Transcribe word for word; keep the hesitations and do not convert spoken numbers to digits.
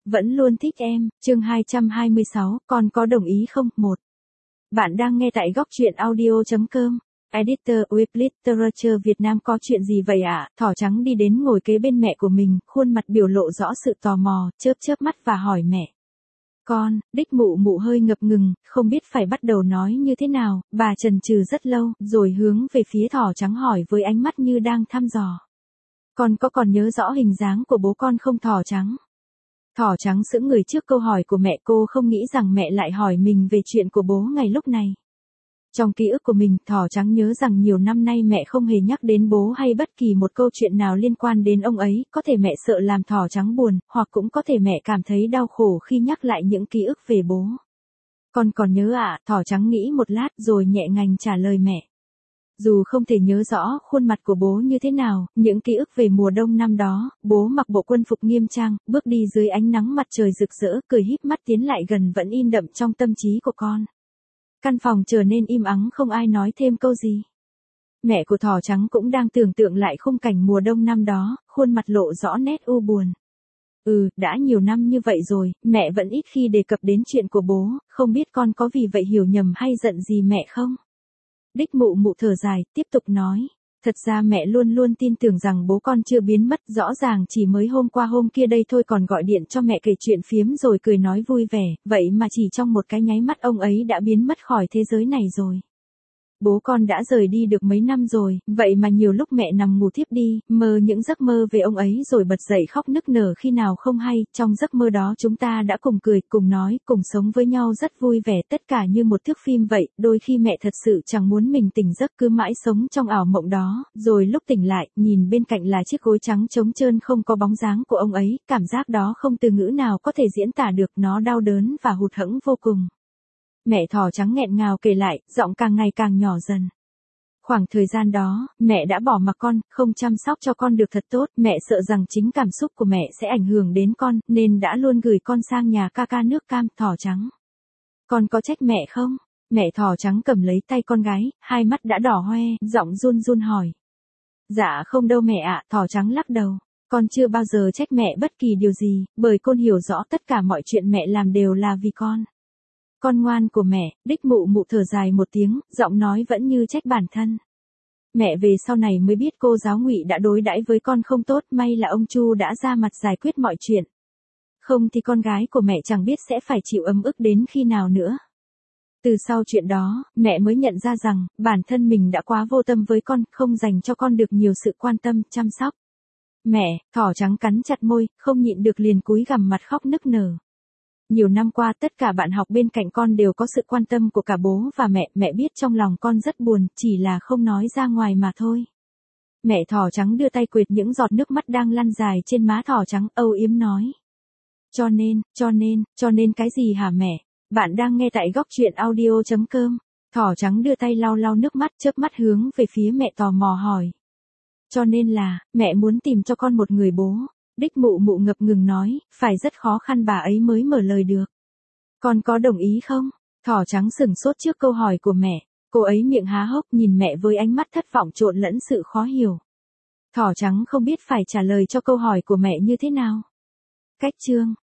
vẫn luôn thích em, chương hai trăm hai mươi sáu, con có đồng ý không? một. Bạn đang nghe tại góc truyện audio.com. Editor with Literature Việt Nam. Có chuyện gì vậy ạ? À? Thỏ trắng đi đến ngồi kế bên mẹ của mình, khuôn mặt biểu lộ rõ sự tò mò, chớp chớp mắt và hỏi mẹ. Con, đích mụ mụ hơi ngập ngừng, không biết phải bắt đầu nói như thế nào, bà chần chừ rất lâu, rồi hướng về phía thỏ trắng hỏi với ánh mắt như đang thăm dò. Con có còn nhớ rõ hình dáng của bố con không? Thỏ trắng. Thỏ trắng sững người trước câu hỏi của mẹ, cô không nghĩ rằng mẹ lại hỏi mình về chuyện của bố ngày lúc này. Trong ký ức của mình, thỏ trắng nhớ rằng nhiều năm nay mẹ không hề nhắc đến bố hay bất kỳ một câu chuyện nào liên quan đến ông ấy, có thể mẹ sợ làm thỏ trắng buồn, hoặc cũng có thể mẹ cảm thấy đau khổ khi nhắc lại những ký ức về bố. Con còn nhớ ạ? À? Thỏ trắng nghĩ một lát rồi nhẹ nhàng trả lời mẹ. Dù không thể nhớ rõ khuôn mặt của bố như thế nào, những ký ức về mùa đông năm đó, bố mặc bộ quân phục nghiêm trang, bước đi dưới ánh nắng mặt trời rực rỡ, cười híp mắt tiến lại gần vẫn in đậm trong tâm trí của con. Căn phòng trở nên im ắng, không ai nói thêm câu gì. Mẹ của thỏ trắng cũng đang tưởng tượng lại khung cảnh mùa đông năm đó, khuôn mặt lộ rõ nét u buồn. Ừ, đã nhiều năm như vậy rồi, mẹ vẫn ít khi đề cập đến chuyện của bố, không biết con có vì vậy hiểu nhầm hay giận gì mẹ không? Đích mụ mụ thở dài, tiếp tục nói. Thật ra mẹ luôn luôn tin tưởng rằng bố con chưa biến mất, rõ ràng chỉ mới hôm qua hôm kia đây thôi còn gọi điện cho mẹ kể chuyện phiếm rồi cười nói vui vẻ, vậy mà chỉ trong một cái nháy mắt ông ấy đã biến mất khỏi thế giới này rồi. Bố con đã rời đi được mấy năm rồi, vậy mà nhiều lúc mẹ nằm ngủ thiếp đi, mơ những giấc mơ về ông ấy rồi bật dậy khóc nức nở khi nào không hay, trong giấc mơ đó chúng ta đã cùng cười, cùng nói, cùng sống với nhau rất vui vẻ, tất cả như một thước phim vậy, đôi khi mẹ thật sự chẳng muốn mình tỉnh giấc, cứ mãi sống trong ảo mộng đó, rồi lúc tỉnh lại, nhìn bên cạnh là chiếc gối trắng trống trơn không có bóng dáng của ông ấy, cảm giác đó không từ ngữ nào có thể diễn tả được, nó đau đớn và hụt hẫng vô cùng. Mẹ thỏ trắng nghẹn ngào kể lại, giọng càng ngày càng nhỏ dần. Khoảng thời gian đó, mẹ đã bỏ mặc con, không chăm sóc cho con được thật tốt, mẹ sợ rằng chính cảm xúc của mẹ sẽ ảnh hưởng đến con, nên đã luôn gửi con sang nhà ca ca nước cam. Thỏ trắng. Con có trách mẹ không? Mẹ thỏ trắng cầm lấy tay con gái, hai mắt đã đỏ hoe, giọng run run hỏi. Dạ không đâu mẹ ạ, thỏ trắng lắc đầu. Con chưa bao giờ trách mẹ bất kỳ điều gì, bởi con hiểu rõ tất cả mọi chuyện mẹ làm đều là vì con. Con ngoan của mẹ, đích mụ mụ thở dài một tiếng, giọng nói vẫn như trách bản thân. Mẹ về sau này mới biết cô giáo Ngụy đã đối đãi với con không tốt, may là ông Chu đã ra mặt giải quyết mọi chuyện. Không thì con gái của mẹ chẳng biết sẽ phải chịu ấm ức đến khi nào nữa. Từ sau chuyện đó, mẹ mới nhận ra rằng, bản thân mình đã quá vô tâm với con, không dành cho con được nhiều sự quan tâm, chăm sóc. Mẹ, thỏ trắng cắn chặt môi, không nhịn được liền cúi gằm mặt khóc nức nở. Nhiều năm qua tất cả bạn học bên cạnh con đều có sự quan tâm của cả bố và mẹ, mẹ biết trong lòng con rất buồn, chỉ là không nói ra ngoài mà thôi. Mẹ thỏ trắng đưa tay quệt những giọt nước mắt đang lăn dài trên má thỏ trắng, âu yếm nói. Cho nên, cho nên, cho nên cái gì hả mẹ? Bạn đang nghe tại góc truyện audio.com. Thỏ trắng đưa tay lau lau nước mắt, chớp mắt hướng về phía mẹ tò mò hỏi. Cho nên là, mẹ muốn tìm cho con một người bố. Đích mụ mụ ngập ngừng nói, phải rất khó khăn bà ấy mới mở lời được. Con có đồng ý không? Thỏ trắng sửng sốt trước câu hỏi của mẹ. Cô ấy miệng há hốc nhìn mẹ với ánh mắt thất vọng trộn lẫn sự khó hiểu. Thỏ trắng không biết phải trả lời cho câu hỏi của mẹ như thế nào. Cách chương.